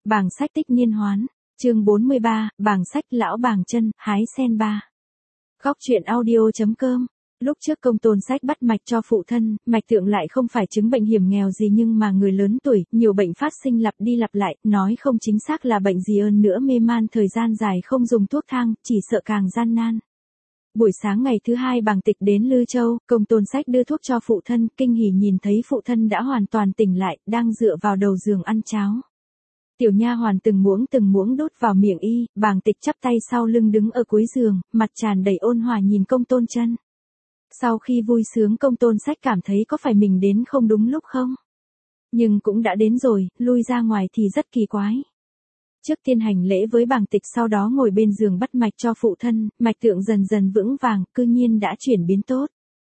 Bảng sách tích niên hoán, chương 43, bảng sách lão bàng chân, hái sen ba. Góc truyện audio.com. Lúc trước Công Tôn Sách bắt mạch cho phụ thân, mạch tượng lại không phải chứng bệnh hiểm nghèo gì nhưng mà người lớn tuổi, nhiều bệnh phát sinh lặp đi lặp lại, nói không chính xác là bệnh gì hơn nữa, mê man thời gian dài không dùng thuốc thang, chỉ sợ càng gian nan. Buổi sáng ngày thứ hai Bàng Tịch đến Lư Châu, Công Tôn Sách đưa thuốc cho phụ thân, kinh hỉ nhìn thấy phụ thân đã hoàn toàn tỉnh lại, đang dựa vào đầu giường ăn cháo. Tiểu nha hoàn từng muỗng đút vào miệng y, Bàng Tịch chắp tay sau lưng đứng ở cuối giường, mặt tràn đầy ôn hòa nhìn Công Tôn Chân. Sau khi vui sướng Công Tôn Sách cảm thấy có phải mình đến không đúng lúc không? Nhưng cũng đã đến rồi, lui ra ngoài thì rất kỳ quái. Trước tiên hành lễ với Bàng Tịch, sau đó ngồi bên giường bắt mạch cho phụ thân, mạch tượng dần dần vững vàng, cư nhiên đã chuyển biến tốt.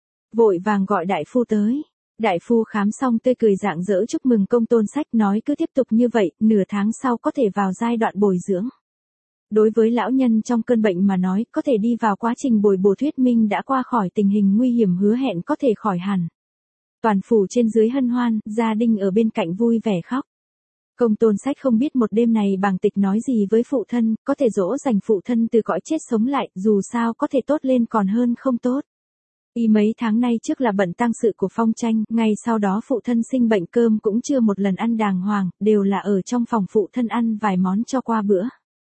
Vội vàng gọi đại phu tới. Đại phu khám xong tươi cười rạng rỡ chúc mừng Công Tôn Sách, nói cứ tiếp tục như vậy, nửa tháng sau có thể vào giai đoạn bồi dưỡng. Đối với lão nhân trong cơn bệnh mà nói, có thể đi vào quá trình bồi bổ thuyết minh đã qua khỏi tình hình nguy hiểm, hứa hẹn có thể khỏi hẳn. Toàn phủ trên dưới hân hoan, gia đình ở bên cạnh vui vẻ khóc. Công Tôn Sách không biết một đêm này Bàng Tịch nói gì với phụ thân, có thể dỗ dành phụ thân từ cõi chết sống lại, dù sao có thể tốt lên còn hơn không tốt. Y mấy tháng nay trước là bận tang sự của Phong Tranh, ngay sau đó phụ thân sinh bệnh, cơm cũng chưa một lần ăn đàng hoàng, đều là ở trong phòng phụ thân ăn vài món cho qua bữa.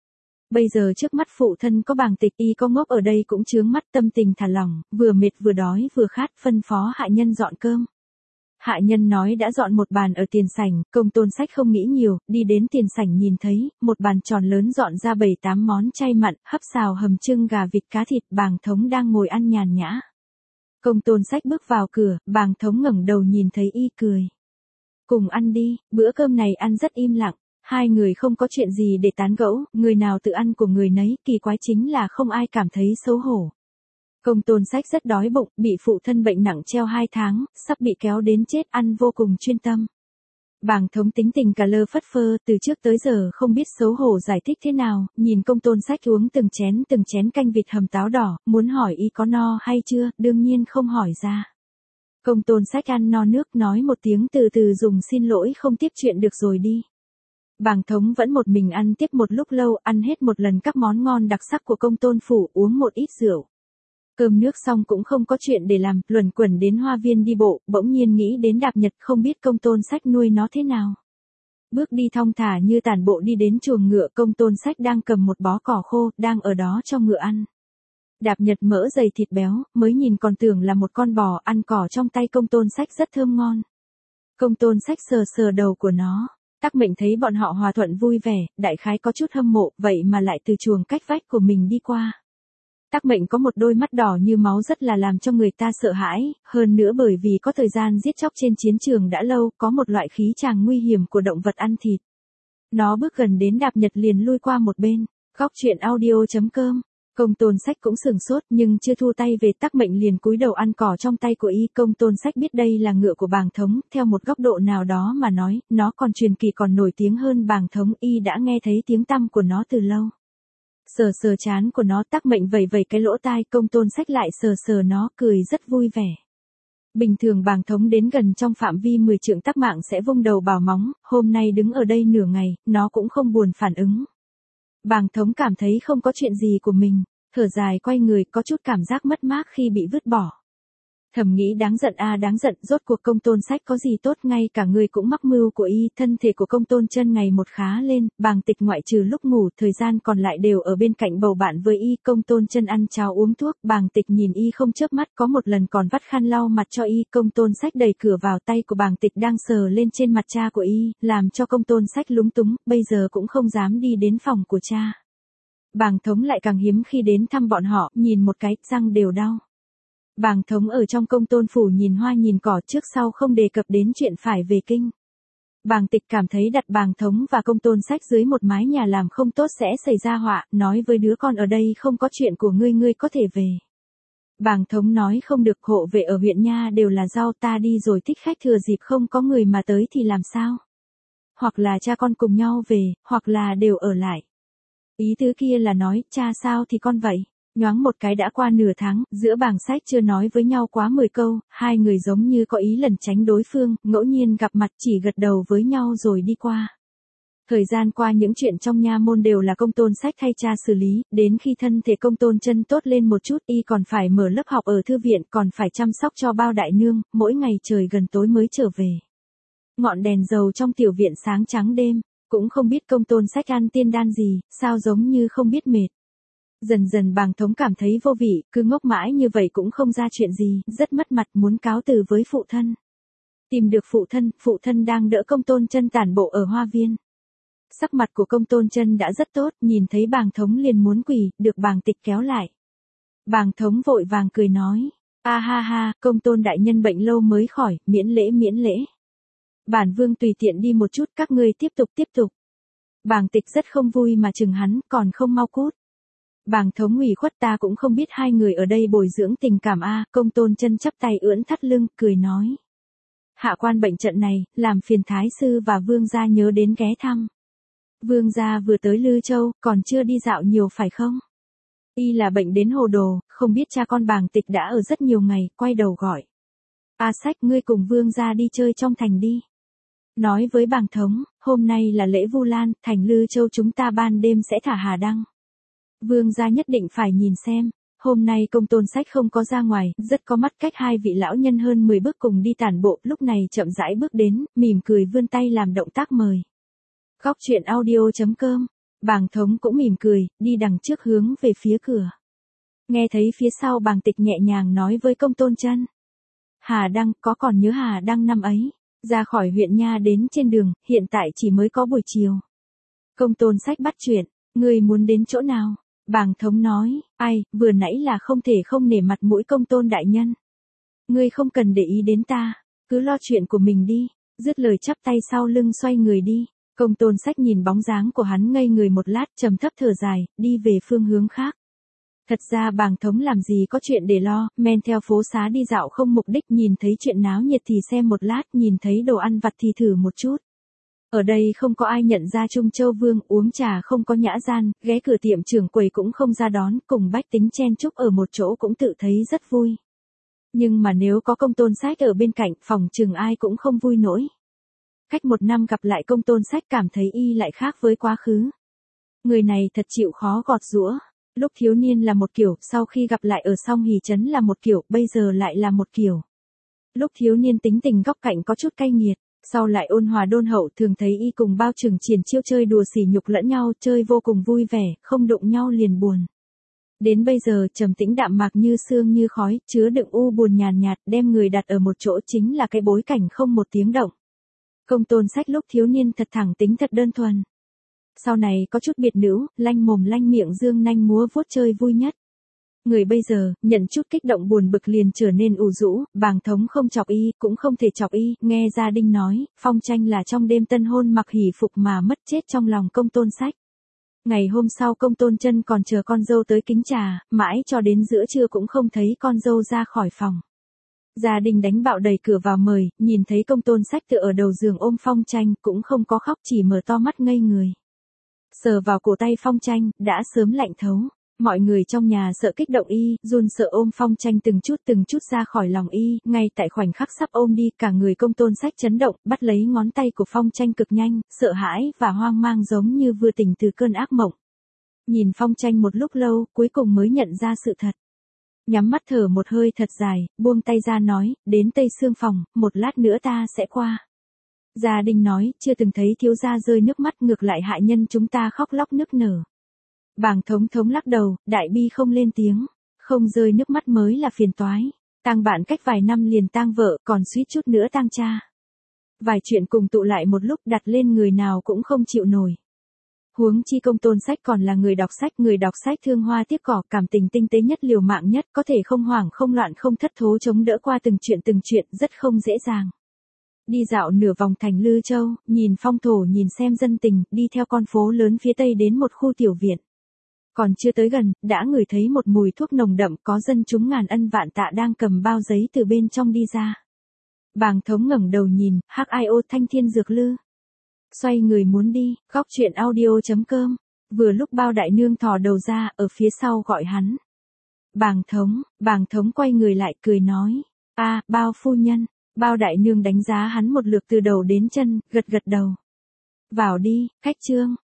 Bây giờ trước mắt phụ thân có Bàng Tịch, y có ngốc ở đây cũng chướng mắt, tâm tình thả lỏng, vừa mệt vừa đói vừa khát, phân phó hạ nhân dọn cơm. Hạ nhân nói đã dọn một bàn ở tiền sảnh, Công Tôn Sách không nghĩ nhiều, đi đến tiền sảnh nhìn thấy, một bàn tròn lớn dọn ra 7-8 món chay mặn, hấp xào hầm trưng gà vịt cá thịt, Bàng Thống đang ngồi ăn nhàn nhã. Công Tôn Sách bước vào cửa, Bàng Thống ngẩng đầu nhìn thấy y cười. Cùng ăn đi, bữa cơm này ăn rất im lặng, hai người không có chuyện gì để tán gẫu, người nào tự ăn của người nấy, kỳ quái chính là không ai cảm thấy xấu hổ. Công Tôn Sách rất đói bụng, bị phụ thân bệnh nặng treo 2 tháng, sắp bị kéo đến chết, ăn vô cùng chuyên tâm. Bàng Thống tính tình cà lơ phất phơ, từ trước tới giờ không biết xấu hổ giải thích thế nào, nhìn Công Tôn Sách uống từng chén canh vịt hầm táo đỏ, muốn hỏi y có no hay chưa, đương nhiên không hỏi ra. Công Tôn Sách ăn no nước, nói một tiếng từ từ dùng xin lỗi không tiếp chuyện được rồi đi. Bàng Thống vẫn một mình ăn tiếp một lúc lâu, ăn hết một lần các món ngon đặc sắc của Công Tôn phủ, uống một ít rượu. Cơm nước xong cũng không có chuyện để làm, luẩn quẩn đến hoa viên đi bộ, bỗng nhiên nghĩ đến Đạp Nhật, không biết Công Tôn Sách nuôi nó thế nào. Bước đi thong thả như tản bộ đi đến chuồng ngựa, Công Tôn Sách đang cầm một bó cỏ khô, đang ở đó cho ngựa ăn. Đạp Nhật mỡ dày thịt béo, mới nhìn còn tưởng là một con bò, ăn cỏ trong tay Công Tôn Sách rất thơm ngon. Công Tôn Sách sờ sờ đầu của nó. Tắc Mệnh thấy bọn họ hòa thuận vui vẻ, đại khái có chút hâm mộ, vậy mà lại từ chuồng cách vách của mình đi qua. Tắc Mệnh có một đôi mắt đỏ như máu rất là làm cho người ta sợ hãi, hơn nữa bởi vì có thời gian giết chóc trên chiến trường đã lâu, có một loại khí tràng nguy hiểm của động vật ăn thịt. Nó bước gần đến Đạp Nhật liền lui qua một bên. Góc truyện audio.com. Công Tôn Sách cũng sừng sốt nhưng chưa thu tay về, Tắc Mệnh liền cúi đầu ăn cỏ trong tay của y. Công Tôn Sách biết đây là ngựa của Bàng Thống, theo một góc độ nào đó mà nói, nó còn truyền kỳ còn nổi tiếng hơn Bàng Thống, y đã nghe thấy tiếng tăm của nó từ lâu. Sờ sờ trán của nó, Tắc Mệnh vẩy vẩy cái lỗ tai, Công Tôn Sách lại sờ sờ nó, cười rất vui vẻ. Bình thường Bàng Thống đến gần trong phạm vi 10 trượng Tắc Mạng sẽ vung đầu bảo móng, hôm nay đứng ở đây nửa ngày, nó cũng không buồn phản ứng. Bàng Thống cảm thấy không có chuyện gì của mình, thở dài quay người, có chút cảm giác mất mát khi bị vứt bỏ. Thầm nghĩ đáng giận a đáng giận, rốt cuộc Công Tôn Sách có gì tốt, ngay cả người cũng mắc mưu của y. Thân thể của Công Tôn Chân ngày một khá lên, Bàng Tịch ngoại trừ lúc ngủ, thời gian còn lại đều ở bên cạnh bầu bạn với y. Công Tôn Chân ăn cháo uống thuốc, Bàng Tịch nhìn y không chớp mắt, có một lần còn vắt khăn lau mặt cho y. Công Tôn Sách đẩy cửa vào, tay của Bàng Tịch đang sờ lên trên mặt cha của y, làm cho Công Tôn Sách lúng túng, bây giờ cũng không dám đi đến phòng của cha. Bàng Thống lại càng hiếm khi đến thăm bọn họ, nhìn một cái, răng đều đau. Bàng Thống ở trong Công Tôn phủ nhìn hoa nhìn cỏ, trước sau không đề cập đến chuyện phải về kinh. Bàng Tịch cảm thấy đặt Bàng Thống và Công Tôn Sách dưới một mái nhà làm không tốt sẽ xảy ra họa, nói với đứa con ở đây không có chuyện của ngươi có thể về. Bàng Thống nói không được, hộ vệ ở huyện nha đều là rau, ta đi rồi thích khách thừa dịp không có người mà tới thì làm sao? Hoặc là cha con cùng nhau về, hoặc là đều ở lại. Ý tứ kia là nói, cha sao thì con vậy. Nhoáng một cái đã qua nửa tháng, giữa Bàng Sách chưa nói với nhau quá 10 câu, hai người giống như có ý lẩn tránh đối phương, ngẫu nhiên gặp mặt chỉ gật đầu với nhau rồi đi qua. Thời gian qua những chuyện trong nha môn đều là Công Tôn Sách thay cha xử lý, đến khi thân thể Công Tôn Chân tốt lên một chút y còn phải mở lớp học ở thư viện, còn phải chăm sóc cho Bao đại nương, mỗi ngày trời gần tối mới trở về. Ngọn đèn dầu trong tiểu viện sáng trắng đêm, cũng không biết Công Tôn Sách ăn tiên đan gì, sao giống như không biết mệt. Dần dần Bàng Thống cảm thấy vô vị, cứ ngốc mãi như vậy cũng không ra chuyện gì, rất mất mặt muốn cáo từ với phụ thân. Tìm được phụ thân đang đỡ Công Tôn Chân tản bộ ở hoa viên. Sắc mặt của Công Tôn Chân đã rất tốt, nhìn thấy Bàng Thống liền muốn quỳ, được Bàng Tịch kéo lại. Bàng Thống vội vàng cười nói, a ha ha, Công Tôn đại nhân bệnh lâu mới khỏi, miễn lễ. Bản vương tùy tiện đi một chút, các ngươi tiếp tục. Bàng Tịch rất không vui mà chừng hắn, còn không mau cút. Bàng Thống ủy khuất, ta cũng không biết hai người ở đây bồi dưỡng tình cảm a. Công Tôn Chân chắp tay ưỡn thắt lưng, cười nói. Hạ quan bệnh trận này, làm phiền thái sư và vương gia nhớ đến ghé thăm. Vương gia vừa tới Lư Châu, còn chưa đi dạo nhiều phải không? Y là bệnh đến hồ đồ, không biết cha con Bàng Tịch đã ở rất nhiều ngày, quay đầu gọi. A Sách, ngươi cùng vương gia đi chơi trong thành đi. Nói với Bàng Thống, hôm nay là lễ Vu Lan, thành Lư Châu chúng ta ban đêm sẽ thả hà đăng. Vương gia nhất định phải nhìn xem, hôm nay Công Tôn Sách không có ra ngoài, rất có mắt cách hai vị lão nhân hơn 10 bước cùng đi tản bộ, lúc này chậm rãi bước đến, mỉm cười vươn tay làm động tác mời. Góc truyện audio.com, Bàng Thống cũng mỉm cười, đi đằng trước hướng về phía cửa. Nghe thấy phía sau Bàng Tịch nhẹ nhàng nói với Công Tôn Chân. Hà Đăng, có còn nhớ Hà Đăng năm ấy, ra khỏi huyện nha đến trên đường, hiện tại chỉ mới có buổi chiều. Công Tôn Sách bắt chuyện, ngươi muốn đến chỗ nào? Bàng Thống nói, ai, vừa nãy là không thể không nể mặt mũi Công Tôn đại nhân. Ngươi không cần để ý đến ta, cứ lo chuyện của mình đi, dứt lời chắp tay sau lưng xoay người đi. Công Tôn Sách nhìn bóng dáng của hắn ngây người một lát, trầm thấp thở dài, đi về phương hướng khác. Thật ra Bàng Thống làm gì có chuyện để lo, men theo phố xá đi dạo không mục đích, nhìn thấy chuyện náo nhiệt thì xem một lát, nhìn thấy đồ ăn vặt thì thử một chút. Ở đây không có ai nhận ra Trung Châu Vương, uống trà không có nhã gian, ghé cửa tiệm trưởng quầy cũng không ra đón, cùng bách tính chen chúc ở một chỗ cũng tự thấy rất vui. Nhưng mà nếu có Công Tôn Sách ở bên cạnh, phòng chừng ai cũng không vui nổi. Cách 1 năm gặp lại Công Tôn Sách cảm thấy y lại khác với quá khứ. Người này thật chịu khó gọt giũa. Lúc thiếu niên là một kiểu, sau khi gặp lại ở Song Hỷ Trấn là một kiểu, bây giờ lại là một kiểu. Lúc thiếu niên tính tình góc cạnh có chút cay nghiệt, sau lại ôn hòa đôn hậu, thường thấy y cùng Bao Trừng Triển chiêu chơi đùa sỉ nhục lẫn nhau, chơi vô cùng vui vẻ, không đụng nhau liền buồn. Đến bây giờ trầm tĩnh đạm mạc như sương như khói, chứa đựng u buồn nhàn nhạt, đem người đặt ở một chỗ chính là cái bối cảnh không một tiếng động. Công Tôn Sách lúc thiếu niên thật thẳng tính thật đơn thuần. Sau này có chút biệt nữ, lanh mồm lanh miệng dương nanh múa vuốt chơi vui nhất. Người bây giờ, nhận chút kích động buồn bực liền trở nên ủ rũ, Bàng Thống không chọc y, cũng không thể chọc y, nghe gia đình nói, Phong Tranh là trong đêm tân hôn mặc hỷ phục mà mất chết trong lòng Công Tôn Sách. Ngày hôm sau Công Tôn Chân còn chờ con dâu tới kính trà, mãi cho đến giữa trưa cũng không thấy con dâu ra khỏi phòng. Gia đình đánh bạo đẩy cửa vào mời, nhìn thấy Công Tôn Sách tựa ở đầu giường ôm Phong Tranh, cũng không có khóc, chỉ mở to mắt ngây người. Sờ vào cổ tay Phong Tranh, đã sớm lạnh thấu. Mọi người trong nhà sợ kích động y, run sợ ôm Phong Tranh từng chút ra khỏi lòng y, ngay tại khoảnh khắc sắp ôm đi, cả người Công Tôn Sách chấn động, bắt lấy ngón tay của Phong Tranh cực nhanh, sợ hãi và hoang mang giống như vừa tỉnh từ cơn ác mộng. Nhìn Phong Tranh một lúc lâu, cuối cùng mới nhận ra sự thật. Nhắm mắt thở một hơi thật dài, buông tay ra nói, đến Tây Sương phòng, một lát nữa ta sẽ qua. Gia đình nói, chưa từng thấy thiếu gia rơi nước mắt, ngược lại hại nhân chúng ta khóc lóc nức nở. Bàng Thống lắc đầu, đại bi không lên tiếng, không rơi nước mắt mới là phiền toái. Tang bạn cách vài năm liền tang vợ, còn suýt chút nữa tang cha. Vài chuyện cùng tụ lại một lúc đặt lên người nào cũng không chịu nổi. Huống chi Công Tôn Sách còn là người đọc sách thương hoa tiếc cỏ, cảm tình tinh tế nhất, liều mạng nhất, có thể không hoảng không loạn không thất thố chống đỡ qua từng chuyện rất không dễ dàng. Đi dạo nửa vòng thành Lư Châu, nhìn phong thổ, nhìn xem dân tình, đi theo con phố lớn phía tây đến một khu tiểu viện. Còn chưa tới gần, đã ngửi thấy một mùi thuốc nồng đậm, có dân chúng ngàn ân vạn tạ đang cầm bao giấy từ bên trong đi ra. Bàng Thống ngẩng đầu nhìn, HIO Thanh Thiên Dược Lư. Xoay người muốn đi, góc truyện audio.com. Vừa lúc Bao đại nương thò đầu ra, ở phía sau gọi hắn. Bàng Thống quay người lại cười nói. Bao phu nhân. Bao đại nương đánh giá hắn một lượt từ đầu đến chân, gật đầu. Vào đi, khách Trương.